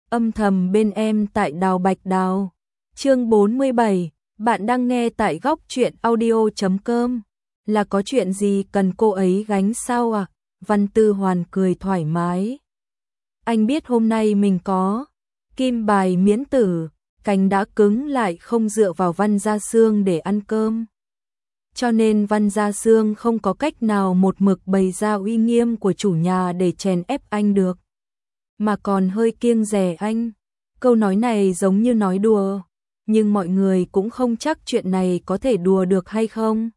Âm thầm bên em tại Đào Bạch Đào. Chương 47, bạn đang nghe tại góc truyện audio.com. Là có chuyện gì cần cô ấy gánh sao à? Văn Tư Hoàn cười thoải mái. Anh biết hôm nay mình có kim bài miễn tử, cánh đã cứng lại không dựa vào Văn Gia Sương để ăn cơm. Cho nên Văn Gia Sương không có cách nào một mực bày ra uy nghiêm của chủ nhà để chèn ép anh được, mà còn hơi kiêng dè anh. Câu nói này giống như nói đùa, nhưng mọi người cũng không chắc chuyện này có thể đùa được hay không.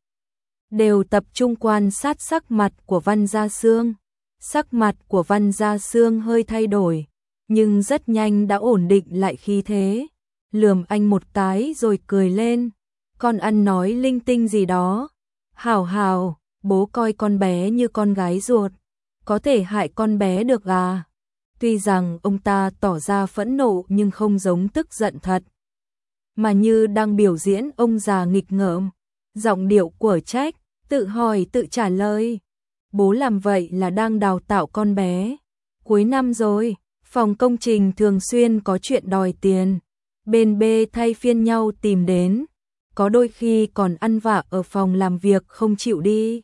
Đều tập trung quan sát sắc mặt của Văn Gia Sương. Sắc mặt của Văn Gia Sương hơi thay đổi, nhưng rất nhanh đã ổn định lại khí thế. Lườm anh một cái rồi cười lên. Con ăn nói linh tinh gì đó. Hảo hảo, bố coi con bé như con gái ruột. Có thể hại con bé được à? Tuy rằng ông ta tỏ ra phẫn nộ nhưng không giống tức giận thật, mà như đang biểu diễn ông già nghịch ngợm. Giọng điệu của trách, tự hỏi tự trả lời. Bố làm vậy là đang đào tạo con bé. Cuối năm rồi, phòng công trình thường xuyên có chuyện đòi tiền. Bên B thay phiên nhau tìm đến. Có đôi khi còn ăn vạ ở phòng làm việc không chịu đi.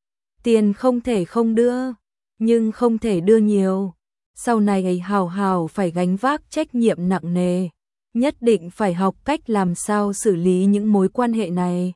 Tiền không thể không đưa, nhưng không thể đưa nhiều. Sau này hào hào phải gánh vác trách nhiệm nặng nề. Nhất định phải học cách làm sao xử lý những mối quan hệ này.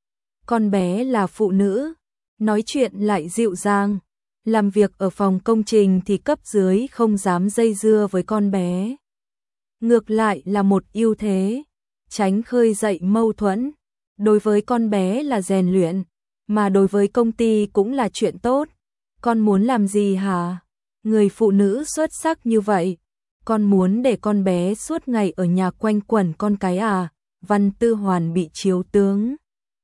Con bé là phụ nữ, nói chuyện lại dịu dàng. Làm việc ở phòng công trình thì cấp dưới không dám dây dưa với con bé. Ngược lại là một ưu thế, tránh khơi dậy mâu thuẫn. Đối với con bé là rèn luyện, mà đối với công ty cũng là chuyện tốt. Con muốn làm gì hả? Người phụ nữ xuất sắc như vậy, con muốn để con bé suốt ngày ở nhà quanh quẩn con cái à? Văn Tư Hoàn bị chiếu tướng.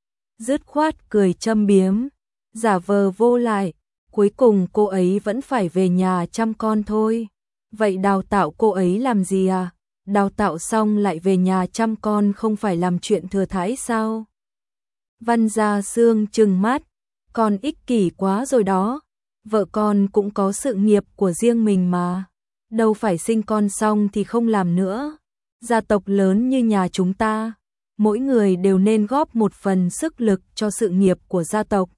Dứt khoát cười châm biếm, giả vờ vô lại. Cuối cùng cô ấy vẫn phải về nhà chăm con thôi. Vậy đào tạo cô ấy làm gì à? Đào tạo xong lại về nhà chăm con không phải làm chuyện thừa thãi sao? Văn Gia Sương trừng mắt, con ích kỷ quá rồi đó. Vợ con cũng có sự nghiệp của riêng mình mà. Đâu phải sinh con xong thì không làm nữa. Gia tộc lớn như nhà chúng ta, mỗi người đều nên góp một phần sức lực cho sự nghiệp của gia tộc.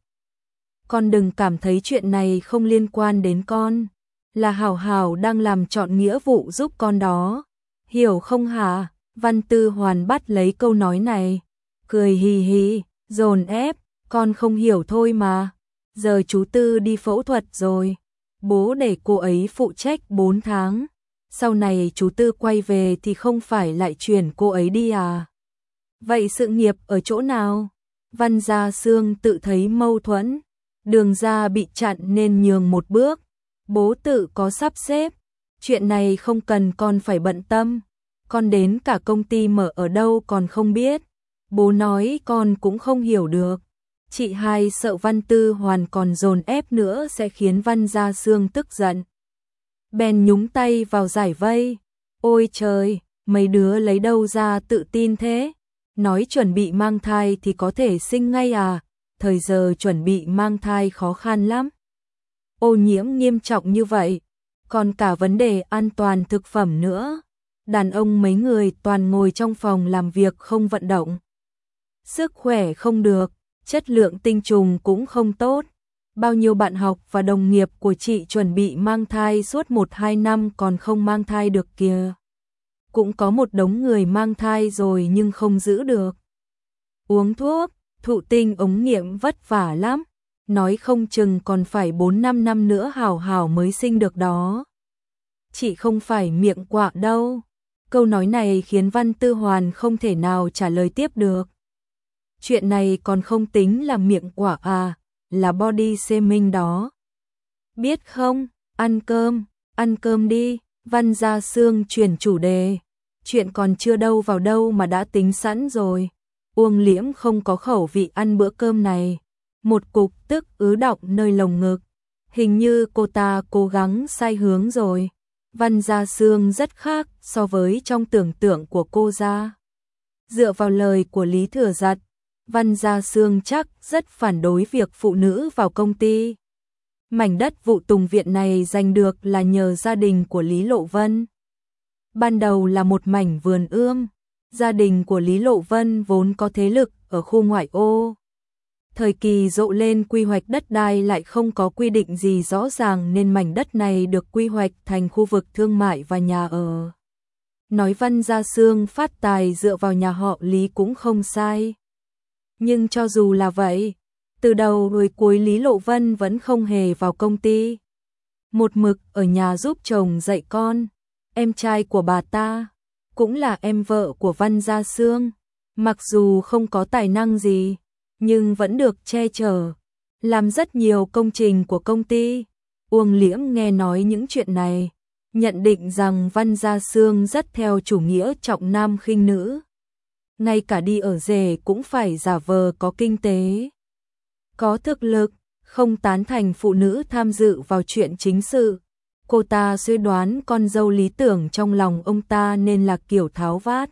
Con đừng cảm thấy chuyện này không liên quan đến con. Là Hảo Hảo đang làm trọn nghĩa vụ giúp con đó. Hiểu không hả? Văn Tư Hoàn bắt lấy câu nói này, cười hì hì, dồn ép, con không hiểu thôi mà. Giờ chú Tư đi phẫu thuật rồi, bố để cô ấy phụ trách 4 tháng. Sau này chú Tư quay về thì không phải lại chuyển cô ấy đi à? Vậy sự nghiệp ở chỗ nào? Văn Gia Sương tự thấy mâu thuẫn, đường ra bị chặn nên nhường một bước. Bố tự có sắp xếp, chuyện này không cần con phải bận tâm. Con đến cả công ty mở ở đâu còn không biết. Bố nói con cũng không hiểu được. Chị hai sợ Văn Tư Hoàn còn dồn ép nữa sẽ khiến Văn Gia Sương tức giận. Bèn nhúng tay vào giải vây. Ôi trời, mấy đứa lấy đâu ra tự tin thế? Nói chuẩn bị mang thai thì có thể sinh ngay à? Thời giờ chuẩn bị mang thai khó khăn lắm. Ô nhiễm nghiêm trọng như vậy, còn cả vấn đề an toàn thực phẩm nữa. Đàn ông mấy người toàn ngồi trong phòng làm việc không vận động. Sức khỏe không được, chất lượng tinh trùng cũng không tốt. Bao nhiêu bạn học và đồng nghiệp của chị chuẩn bị mang thai suốt 1-2 năm còn không mang thai được kìa. Cũng có một đống người mang thai rồi nhưng không giữ được. Uống thuốc, thụ tinh ống nghiệm vất vả lắm. Nói không chừng còn phải 4-5 năm nữa Hảo Hảo mới sinh được đó. Chị không phải miệng quạ đâu. Câu nói này khiến Văn Tư Hoàn không thể nào trả lời tiếp được. Chuyện này còn không tính là miệng quả à, là body shaming đó. Biết không, ăn cơm đi. Văn Gia Sương chuyển chủ đề. Chuyện còn chưa đâu vào đâu mà đã tính sẵn rồi. Uông Liễm không có khẩu vị ăn bữa cơm này. Một cục tức ứ đọng nơi lồng ngực. Hình như cô ta cố gắng sai hướng rồi. Văn Gia Sương rất khác so với trong tưởng tượng của cô ra. Dựa vào lời của Lý Thừa Giật, Văn Gia Sương chắc rất phản đối việc phụ nữ vào công ty. Mảnh đất vụ Tùng Viện này giành được là nhờ gia đình của Lý Lộ Vân. Ban đầu là một mảnh vườn ươm, gia đình của Lý Lộ Vân vốn có thế lực ở khu ngoại ô. Thời kỳ rộ lên quy hoạch đất đai lại không có quy định gì rõ ràng nên mảnh đất này được quy hoạch thành khu vực thương mại và nhà ở. Nói Văn Gia Sương phát tài dựa vào nhà họ Lý cũng không sai. Nhưng cho dù là vậy, từ đầu rồi cuối Lý Lộ Vân vẫn không hề vào công ty. Một mực ở nhà giúp chồng dạy con, em trai của bà ta, cũng là em vợ của Văn Gia Sương. Mặc dù không có tài năng gì, nhưng vẫn được che chở, làm rất nhiều công trình của công ty. Uông Liễm nghe nói những chuyện này, nhận định rằng Văn Gia Sương rất theo chủ nghĩa trọng nam khinh nữ. Ngay cả đi ở rể cũng phải giả vờ có kinh tế, có thực lực, không tán thành phụ nữ tham dự vào chuyện chính sự. Cô ta suy đoán con dâu lý tưởng trong lòng ông ta nên là kiểu tháo vát,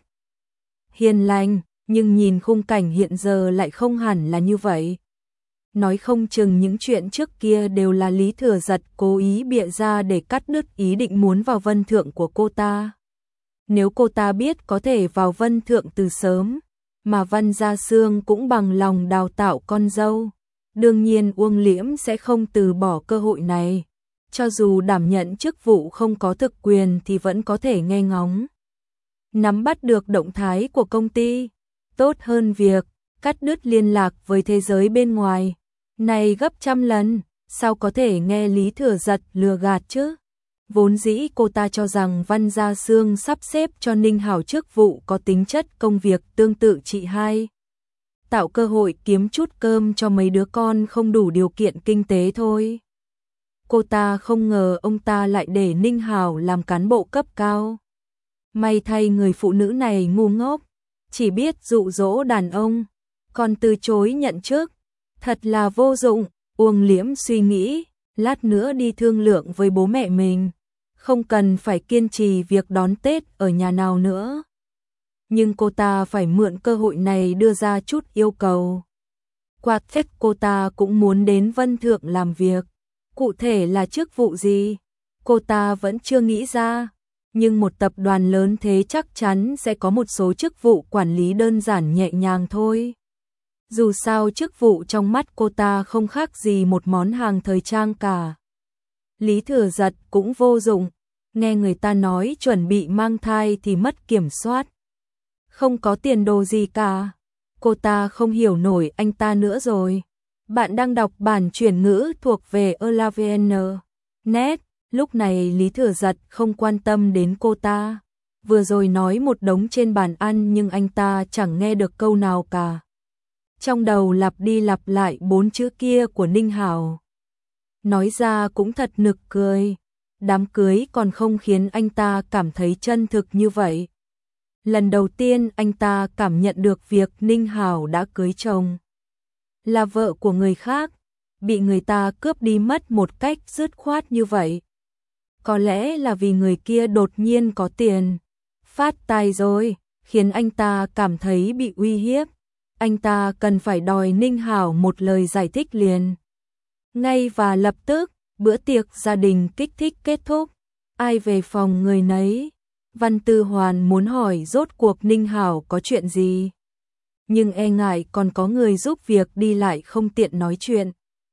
hiền lành, nhưng nhìn khung cảnh hiện giờ lại không hẳn là như vậy. Nói không chừng những chuyện trước kia đều là Lý Thừa Giật cố ý bịa ra để cắt đứt ý định muốn vào Vân Thượng của cô ta. Nếu cô ta biết có thể vào Vân Thượng từ sớm, mà Văn Gia Sương cũng bằng lòng đào tạo con dâu, đương nhiên Uông Liễm sẽ không từ bỏ cơ hội này. Cho dù đảm nhận chức vụ không có thực quyền thì vẫn có thể nghe ngóng, nắm bắt được động thái của công ty, tốt hơn việc cắt đứt liên lạc với thế giới bên ngoài. Này gấp trăm lần, sao có thể nghe Lý Thừa Giật lừa gạt chứ? Vốn dĩ cô ta cho rằng Văn Gia Sương sắp xếp cho Ninh Hảo chức vụ có tính chất công việc tương tự chị hai, tạo cơ hội kiếm chút cơm cho mấy đứa con không đủ điều kiện kinh tế thôi. Cô ta không ngờ ông ta lại để Ninh Hảo làm cán bộ cấp cao. May thay người phụ nữ này ngu ngốc, chỉ biết dụ dỗ đàn ông, còn từ chối nhận chức, thật là vô dụng. Uông Liễm suy nghĩ, lát nữa đi thương lượng với bố mẹ mình, không cần phải kiên trì việc đón Tết ở nhà nào nữa. Nhưng cô ta phải mượn cơ hội này đưa ra chút yêu cầu. Qua Tết cô ta cũng muốn đến Vân Thượng làm việc, cụ thể là chức vụ gì, cô ta vẫn chưa nghĩ ra. Nhưng một tập đoàn lớn thế chắc chắn sẽ có một số chức vụ quản lý đơn giản nhẹ nhàng thôi. Dù sao chức vụ trong mắt cô ta không khác gì một món hàng thời trang cả. Lý Thừa Giật cũng vô dụng, nghe người ta nói chuẩn bị mang thai thì mất kiểm soát, không có tiền đồ gì cả. Cô ta không hiểu nổi anh ta nữa rồi. Bạn đang đọc bản chuyển ngữ thuộc về Elavn.net. Lúc này Lý Thừa Giật không quan tâm đến cô ta. Vừa rồi nói một đống trên bàn ăn nhưng anh ta chẳng nghe được câu nào cả. Trong đầu lặp đi lặp lại 4 chữ kia của Ninh Hảo. Nói ra cũng thật nực cười. Đám cưới còn không khiến anh ta cảm thấy chân thực như vậy. Lần đầu tiên anh ta cảm nhận được việc Ninh Hảo đã cưới chồng, là vợ của người khác, bị người ta cướp đi mất một cách dứt khoát như vậy. Có lẽ là vì người kia đột nhiên có tiền, phát tài rồi, khiến anh ta cảm thấy bị uy hiếp. Anh ta cần phải đòi Ninh Hảo một lời giải thích liền. Ngay và lập tức, bữa tiệc gia đình kích thích kết thúc. Ai về phòng người nấy. Văn Tư Hoàn muốn hỏi rốt cuộc Ninh Hảo có chuyện gì, nhưng e ngại còn có người giúp việc đi lại không tiện nói chuyện,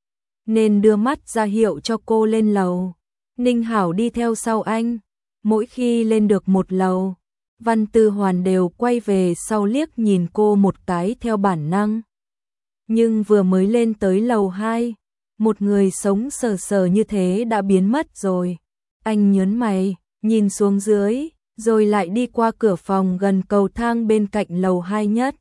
nên đưa mắt ra hiệu cho cô lên lầu. Ninh Hảo đi theo sau anh. Mỗi khi lên được một lầu, Văn Tư Hoàn đều quay về sau liếc nhìn cô một cái theo bản năng. Nhưng vừa mới lên tới lầu 2, một người sống sờ sờ như thế đã biến mất rồi. Anh nhớn mày, nhìn xuống dưới, rồi lại đi qua cửa phòng gần cầu thang bên cạnh lầu 2 nhất.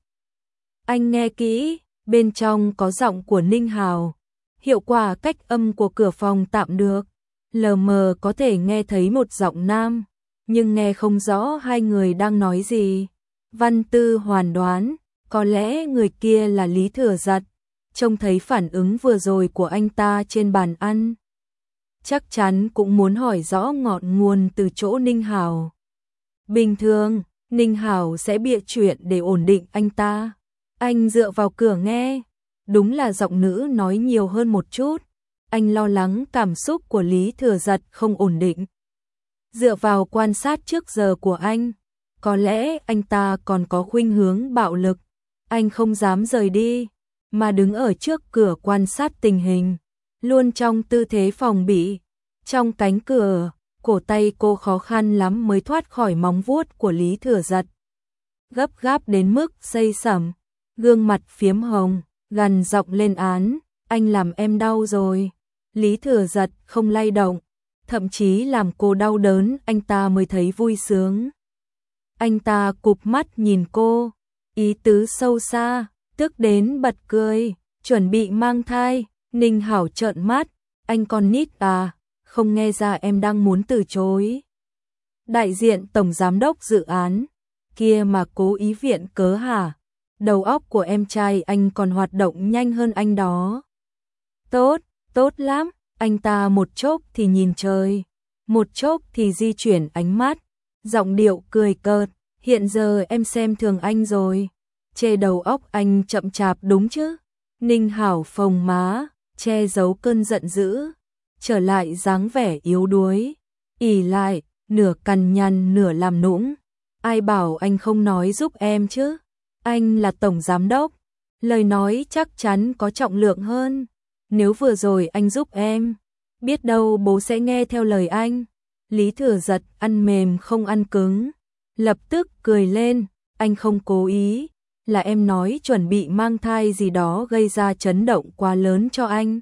Anh nghe kỹ, bên trong có giọng của Ninh Hảo. Hiệu quả cách âm của cửa phòng tạm được, lờ mờ có thể nghe thấy một giọng nam, nhưng nghe không rõ hai người đang nói gì. Văn Tư Hoàn đoán, có lẽ người kia là Lý Thừa Giật, trông thấy phản ứng vừa rồi của anh ta trên bàn ăn. Chắc chắn cũng muốn hỏi rõ ngọn nguồn từ chỗ Ninh Hảo. Bình thường, Ninh Hảo sẽ bịa chuyện để ổn định anh ta. Anh dựa vào cửa nghe, đúng là giọng nữ nói nhiều hơn một chút. Anh lo lắng cảm xúc của Lý Thừa Giật không ổn định. Dựa vào quan sát trước giờ của anh, có lẽ anh ta còn có khuynh hướng bạo lực. Anh không dám rời đi, mà đứng ở trước cửa quan sát tình hình, luôn trong tư thế phòng bị. Trong cánh cửa, cổ tay cô khó khăn lắm mới thoát khỏi móng vuốt của Lý Thừa Giật. Gấp gáp đến mức xây sẩm, gương mặt phiếm hồng, gằn giọng lên án, anh làm em đau rồi. Lý Thừa Giật không lay động, thậm chí làm cô đau đớn anh ta mới thấy vui sướng. Anh ta cụp mắt nhìn cô, ý tứ sâu xa, tức đến bật cười, chuẩn bị mang thai. Ninh Hảo trợn mắt, anh con nít à, không nghe ra em đang muốn từ chối. Đại diện tổng giám đốc dự án, kia mà cố ý viện cớ hả? Đầu óc của em trai anh còn hoạt động nhanh hơn anh đó. Tốt, tốt lắm, anh ta một chốc thì nhìn trời, một chốc thì di chuyển ánh mắt, giọng điệu cười cợt, hiện giờ em xem thường anh rồi. Chê đầu óc anh chậm chạp đúng chứ? Ninh Hảo phồng má, che giấu cơn giận dữ, trở lại dáng vẻ yếu đuối, ỉ lại, nửa cằn nhằn nửa làm nũng. Ai bảo anh không nói giúp em chứ? Anh là tổng giám đốc, lời nói chắc chắn có trọng lượng hơn. Nếu vừa rồi anh giúp em, biết đâu bố sẽ nghe theo lời anh. Lý Thừa Giật ăn mềm không ăn cứng, lập tức cười lên, anh không cố ý, là em nói chuẩn bị mang thai gì đó gây ra chấn động quá lớn cho anh.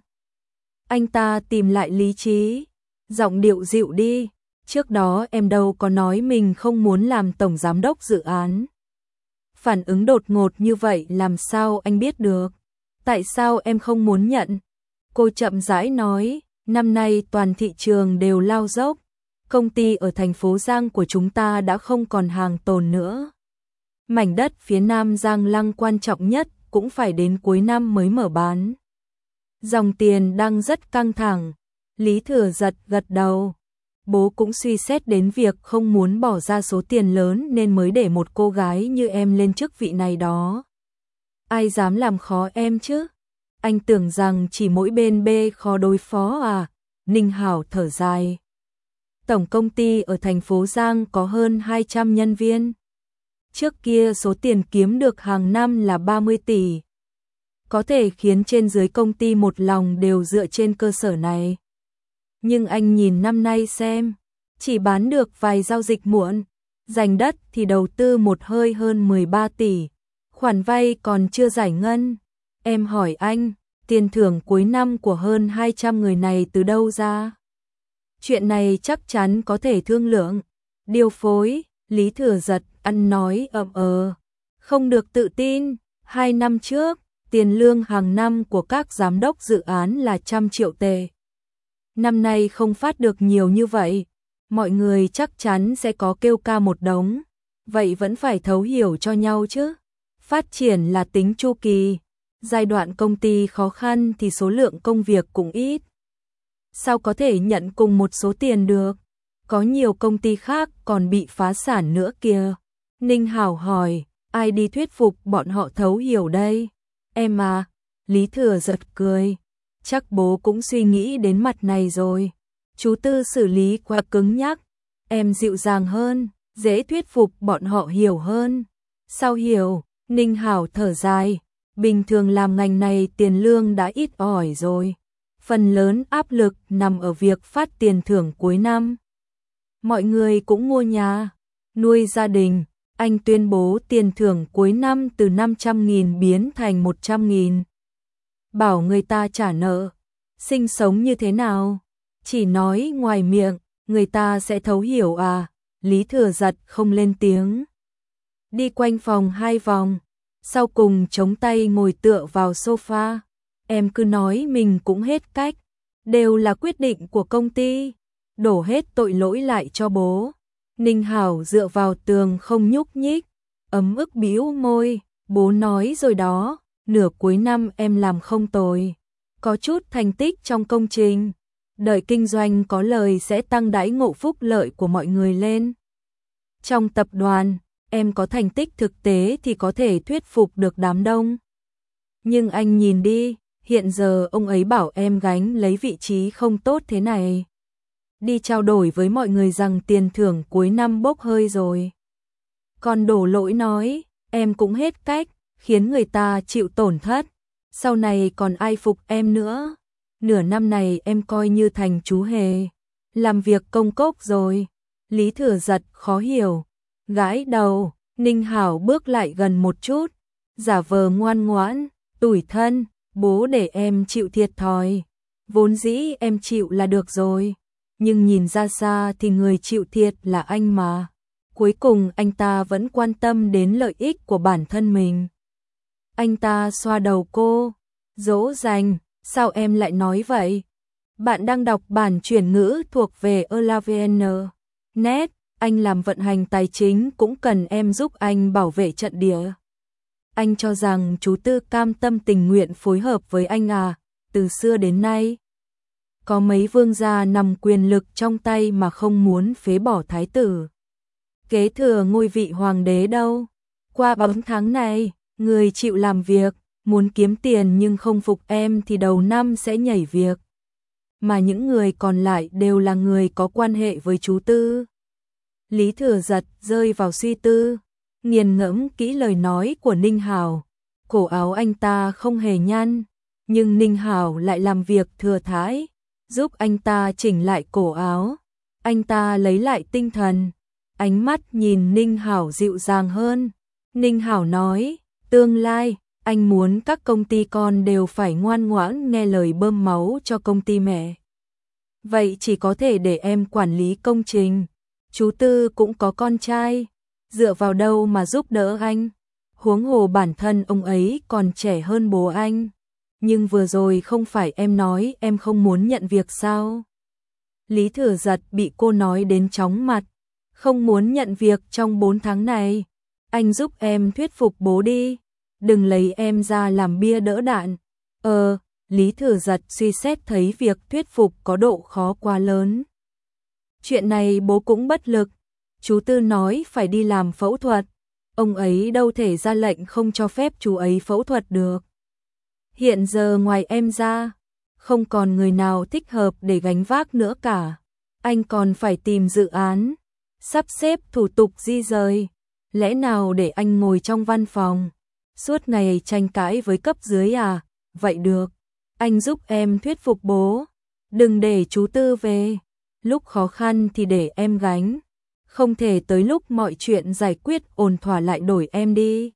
Anh ta tìm lại lý trí, giọng điệu dịu đi, trước đó em đâu có nói mình không muốn làm tổng giám đốc dự án. Phản ứng đột ngột như vậy làm sao anh biết được? Tại sao em không muốn nhận? Cô chậm rãi nói, năm nay toàn thị trường đều lao dốc, công ty ở thành phố Giang của chúng ta đã không còn hàng tồn nữa. Mảnh đất phía Nam Giang Lăng quan trọng nhất cũng phải đến cuối năm mới mở bán. Dòng tiền đang rất căng thẳng. Lý Thừa Giật gật đầu. Bố cũng suy xét đến việc không muốn bỏ ra số tiền lớn nên mới để một cô gái như em lên chức vị này đó. Ai dám làm khó em chứ? Anh tưởng rằng chỉ mỗi bên B khó đối phó à? Ninh Hảo thở dài. Tổng công ty ở thành phố Giang có hơn 200 nhân viên. Trước kia số tiền kiếm được hàng năm là 30 tỷ. Có thể khiến trên dưới công ty một lòng đều dựa trên cơ sở này. Nhưng anh nhìn năm nay xem, chỉ bán được vài giao dịch muộn, giành đất thì đầu tư một hơi hơn 13 tỷ, khoản vay còn chưa giải ngân. Em hỏi anh, tiền thưởng cuối năm của hơn 200 người này từ đâu ra? Chuyện này chắc chắn có thể thương lượng, điều phối. Lý Thừa Giật ăn nói không được tự tin. 2 năm trước, tiền lương hàng năm của các giám đốc dự án là 100 triệu tệ. Năm nay không phát được nhiều như vậy, mọi người chắc chắn sẽ có kêu ca một đống, vậy vẫn phải thấu hiểu cho nhau chứ. Phát triển là tính chu kỳ, giai đoạn công ty khó khăn thì số lượng công việc cũng ít. Sao có thể nhận cùng một số tiền được? Có nhiều công ty khác còn bị phá sản nữa kìa. Ninh Hảo hỏi, ai đi thuyết phục bọn họ thấu hiểu đây? Em à, Lý Thừa Giật cười. Chắc bố cũng suy nghĩ đến mặt này rồi. Chú Tư xử lý quá cứng nhắc. Em dịu dàng hơn, dễ thuyết phục bọn họ hiểu hơn. Sao hiểu? Ninh Hảo thở dài. Bình thường làm ngành này tiền lương đã ít ỏi rồi. Phần lớn áp lực nằm ở việc phát tiền thưởng cuối năm. Mọi người cũng mua nhà, nuôi gia đình. Anh tuyên bố tiền thưởng cuối năm từ 500.000 biến thành 100.000. Bảo người ta trả nợ, sinh sống như thế nào? Chỉ nói ngoài miệng, người ta sẽ thấu hiểu à? Lý Thừa Giật không lên tiếng. Đi quanh phòng 2 vòng, sau cùng chống tay ngồi tựa vào sofa. Em cứ nói mình cũng hết cách, đều là quyết định của công ty, đổ hết tội lỗi lại cho bố. Ninh Hảo dựa vào tường không nhúc nhích, ấm ức bĩu môi, bố nói rồi đó, nửa cuối năm em làm không tồi, có chút thành tích trong công trình, đợi kinh doanh có lời sẽ tăng đãi ngộ phúc lợi của mọi người lên. Trong tập đoàn, em có thành tích thực tế thì có thể thuyết phục được đám đông. Nhưng anh nhìn đi, hiện giờ ông ấy bảo em gánh lấy vị trí không tốt thế này. đi trao đổi với mọi người rằng tiền thưởng cuối năm bốc hơi rồi. Còn Đổ Lỗi nói, em cũng hết cách, khiến người ta chịu tổn thất. Sau này còn ai phục em nữa. Nửa năm này em coi như thành chú hề. Làm việc công cốc rồi. Lý Thừa Giật khó hiểu. Gãi đầu, Ninh Hảo bước lại gần một chút. Giả vờ ngoan ngoãn, tủi thân, bố để em chịu thiệt thòi. Vốn dĩ em chịu là được rồi. Nhưng nhìn ra xa thì người chịu thiệt là anh mà. Cuối cùng anh ta vẫn quan tâm đến lợi ích của bản thân mình. Anh ta xoa đầu cô, dỗ dành, sao em lại nói vậy? Bạn đang đọc bản chuyển ngữ thuộc về ELAVN.net, anh làm vận hành tài chính cũng cần em giúp anh bảo vệ trận địa. Anh cho rằng chú Tư cam tâm tình nguyện phối hợp với anh à, từ xưa đến nay. Có mấy vương gia nằm quyền lực trong tay mà không muốn phế bỏ thái tử. Kế thừa ngôi vị hoàng đế đâu. Qua 4 tháng này, người chịu làm việc, muốn kiếm tiền nhưng không phục em thì đầu năm sẽ nhảy việc. Mà những người còn lại đều là người có quan hệ với chú Tư. Lý Thừa Giật rơi vào suy tư, nghiền ngẫm kỹ lời nói của Ninh Hảo. Cổ áo anh ta không hề nhăn, nhưng Ninh Hảo lại làm việc thừa thãi, giúp anh ta chỉnh lại cổ áo. Anh ta lấy lại tinh thần, ánh mắt nhìn Ninh Hảo dịu dàng hơn. Ninh Hảo nói, tương lai, anh muốn các công ty con đều phải ngoan ngoãn nghe lời bơm máu cho công ty mẹ. Vậy chỉ có thể để em quản lý công trình. Chú Tư cũng có con trai, dựa vào đâu mà giúp đỡ anh. Huống hồ bản thân ông ấy còn trẻ hơn bố anh. Nhưng vừa rồi không phải em nói em không muốn nhận việc sao? Lý Thừa Giật bị cô nói đến chóng mặt. Không muốn nhận việc trong 4 tháng này. Anh giúp em thuyết phục bố đi. Đừng lấy em ra làm bia đỡ đạn. Lý Thừa Giật suy xét thấy việc thuyết phục có độ khó quá lớn. Chuyện này bố cũng bất lực. Chú Tư nói phải đi làm phẫu thuật. Ông ấy đâu thể ra lệnh không cho phép chú ấy phẫu thuật được. Hiện giờ ngoài em ra, không còn người nào thích hợp để gánh vác nữa cả. Anh còn phải tìm dự án, sắp xếp thủ tục di rời. Lẽ nào để anh ngồi trong văn phòng, suốt ngày tranh cãi với cấp dưới à? Vậy được, anh giúp em thuyết phục bố. Đừng để chú Tư về. Lúc khó khăn thì để em gánh. Không thể tới lúc mọi chuyện giải quyết ổn thỏa lại đổi em đi.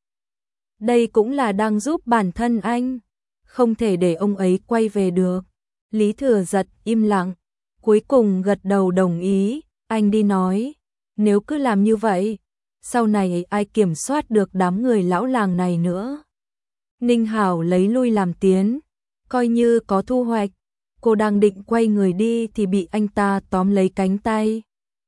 Đây cũng là đang giúp bản thân anh. Không thể để ông ấy quay về được. Lý Thừa Giật im lặng, cuối cùng gật đầu đồng ý. Anh đi nói, nếu cứ làm như vậy, sau này ai kiểm soát được đám người lão làng này nữa. Ninh Hảo lấy lui làm tiến, coi như có thu hoạch. Cô đang định quay người đi thì bị anh ta tóm lấy cánh tay.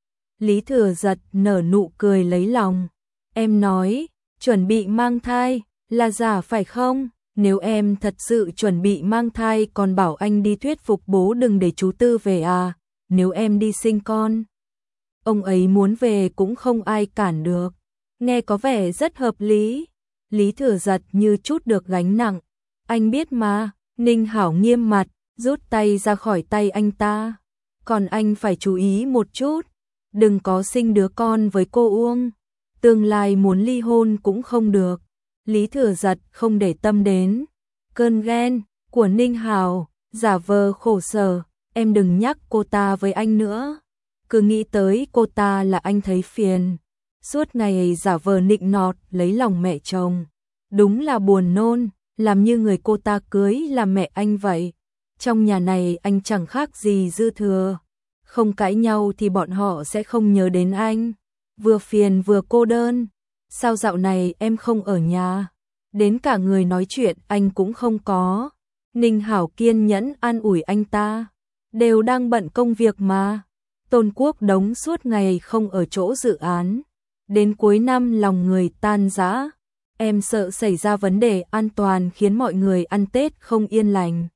Lý Thừa Giật nở nụ cười lấy lòng. Em nói, chuẩn bị mang thai, là giả phải không? Nếu em thật sự chuẩn bị mang thai còn bảo anh đi thuyết phục bố đừng để chú Tư về à? Nếu em đi sinh con, ông ấy muốn về cũng không ai cản được. Nghe có vẻ rất hợp lý. Lý Thừa Giật như chút được gánh nặng. Anh biết mà. Ninh Hảo nghiêm mặt, rút tay ra khỏi tay anh ta. Còn anh phải chú ý một chút, đừng có sinh đứa con với cô Uông. Tương lai muốn ly hôn cũng không được. Lý Thừa Giật không để tâm đến cơn ghen của Ninh Hảo, giả vờ khổ sở. Em đừng nhắc cô ta với anh nữa. Cứ nghĩ tới cô ta là anh thấy phiền. Suốt ngày giả vờ nịnh nọt lấy lòng mẹ chồng. Đúng là buồn nôn, làm như người cô ta cưới là mẹ anh vậy. Trong nhà này anh chẳng khác gì dư thừa. Không cãi nhau thì bọn họ sẽ không nhớ đến anh. Vừa phiền vừa cô đơn. Sao dạo này em không ở nhà? Đến cả người nói chuyện anh cũng không có. Ninh Hảo kiên nhẫn an ủi anh ta. Đều đang bận công việc mà. Tôn Quốc Đống suốt ngày không ở chỗ dự án. Đến cuối năm lòng người tan rã. Em sợ xảy ra vấn đề an toàn khiến mọi người ăn Tết không yên lành.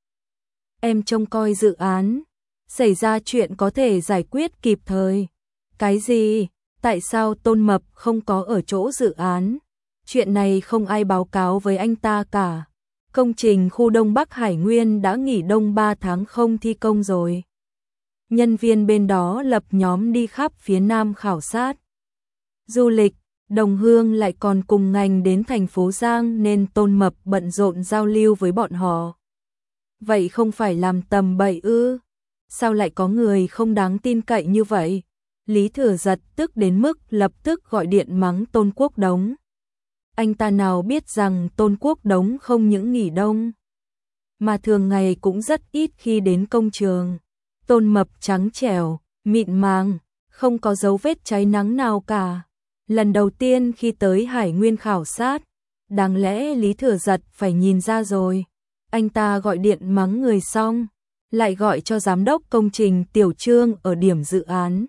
Em trông coi dự án. Xảy ra chuyện có thể giải quyết kịp thời. Cái gì? Tại sao Tôn Mập không có ở chỗ dự án? Chuyện này không ai báo cáo với anh ta cả. Công trình khu Đông Bắc Hải Nguyên đã nghỉ đông 3 tháng không thi công rồi. nhân viên bên đó lập nhóm đi khắp phía Nam khảo sát du lịch. Đồng Hương lại còn cùng ngành đến thành phố Giang nên Tôn Mập bận rộn giao lưu với bọn họ. Vậy không phải làm tầm bậy ư? Sao lại có người không đáng tin cậy như vậy? Lý Thừa Giật tức đến mức lập tức gọi điện mắng Tôn Quốc Đống. Anh ta nào biết rằng Tôn Quốc Đống không những nghỉ đông, mà thường ngày cũng rất ít khi đến công trường. Tôn Mập trắng trẻo, mịn màng, không có dấu vết cháy nắng nào cả. Lần đầu tiên khi tới Hải Nguyên khảo sát, đáng lẽ Lý Thừa Giật phải nhìn ra rồi. Anh ta gọi điện mắng người xong, lại gọi cho giám đốc công trình Tiểu Trương ở điểm dự án.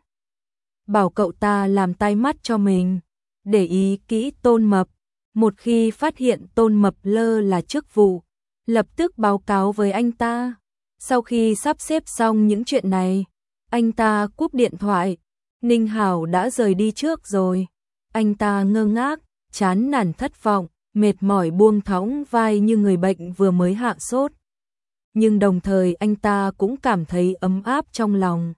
Bảo cậu ta làm tai mắt cho mình, để ý kỹ Tôn Mập. Một khi phát hiện Tôn Mập lơ là chức vụ, lập tức báo cáo với anh ta. Sau khi sắp xếp xong những chuyện này, anh ta cúp điện thoại. Ninh Hảo đã rời đi trước rồi. Anh ta ngơ ngác, chán nản thất vọng, mệt mỏi buông thõng vai như người bệnh vừa mới hạ sốt. Nhưng đồng thời anh ta cũng cảm thấy ấm áp trong lòng.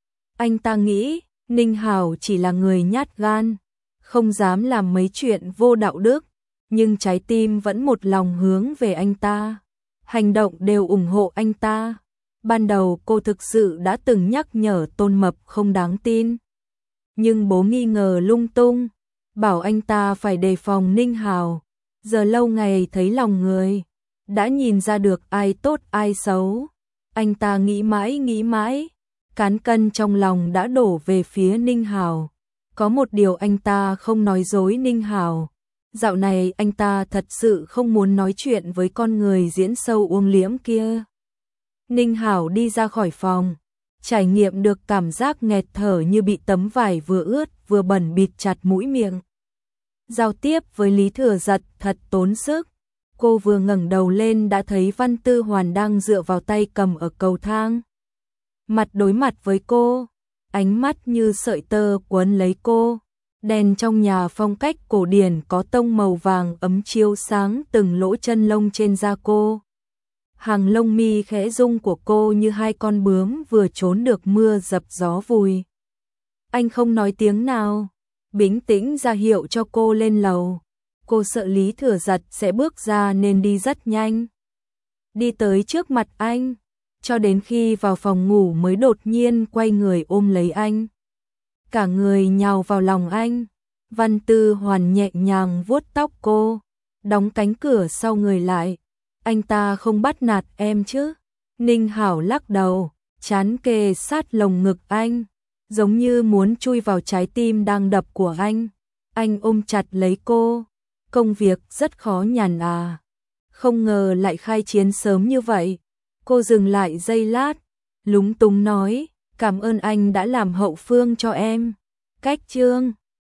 Anh ta nghĩ Ninh Hảo chỉ là người nhát gan, không dám làm mấy chuyện vô đạo đức, nhưng trái tim vẫn một lòng hướng về anh ta. Hành động đều ủng hộ anh ta. Ban đầu cô thực sự đã từng nhắc nhở Tôn Mập không đáng tin. Nhưng bố nghi ngờ lung tung, bảo anh ta phải đề phòng Ninh Hảo. Giờ lâu ngày thấy lòng người, đã nhìn ra được ai tốt ai xấu. Anh ta nghĩ mãi, cán cân trong lòng đã đổ về phía Ninh Hảo. Có một điều anh ta không nói dối Ninh Hảo. Dạo này anh ta thật sự không muốn nói chuyện với con người diễn sâu uông liễm kia. Ninh Hảo đi ra khỏi phòng, trải nghiệm được cảm giác nghẹt thở như bị tấm vải vừa ướt vừa bẩn bịt chặt mũi miệng. Giao tiếp với Lý Thừa Giật thật tốn sức. Cô vừa ngẩng đầu lên đã thấy Văn Tư Hoàn đang dựa vào tay cầm ở cầu thang. Mặt đối mặt với cô, ánh mắt như sợi tơ quấn lấy cô. Đèn trong nhà phong cách cổ điển có tông màu vàng ấm chiếu sáng từng lỗ chân lông trên da cô. Hàng lông mi khẽ rung của cô như hai con bướm vừa trốn được mưa dập gió vùi. Anh không nói tiếng nào, bình tĩnh ra hiệu cho cô lên lầu. Cô sợ Lý Thừa Giật sẽ bước ra nên đi rất nhanh. Đi tới trước mặt anh, cho đến khi vào phòng ngủ mới đột nhiên quay người ôm lấy anh. Cả người nhào vào lòng anh. Văn Tư Hoàn nhẹ nhàng vuốt tóc cô, đóng cánh cửa sau người lại. Anh ta không bắt nạt em chứ? Ninh Hảo lắc đầu, chán kề sát lồng ngực anh, giống như muốn chui vào trái tim đang đập của anh. Anh ôm chặt lấy cô. Công việc rất khó nhằn à? Không ngờ lại khai chiến sớm như vậy. Cô dừng lại giây lát, lúng túng nói, cảm ơn anh đã làm hậu phương cho em. Cách chương